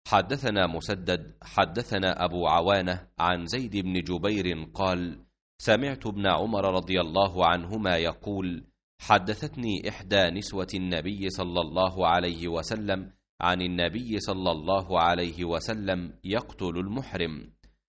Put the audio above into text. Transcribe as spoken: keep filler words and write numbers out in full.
حدثنا مسدد حدثنا أبو عوانة عن زيد بن جبير قال: سمعت ابن عمر رضي الله عنهما يقول: حدثتني إحدى نسوة النبي صلى الله عليه وسلم عن النبي صلى الله عليه وسلم يقتل المحرم.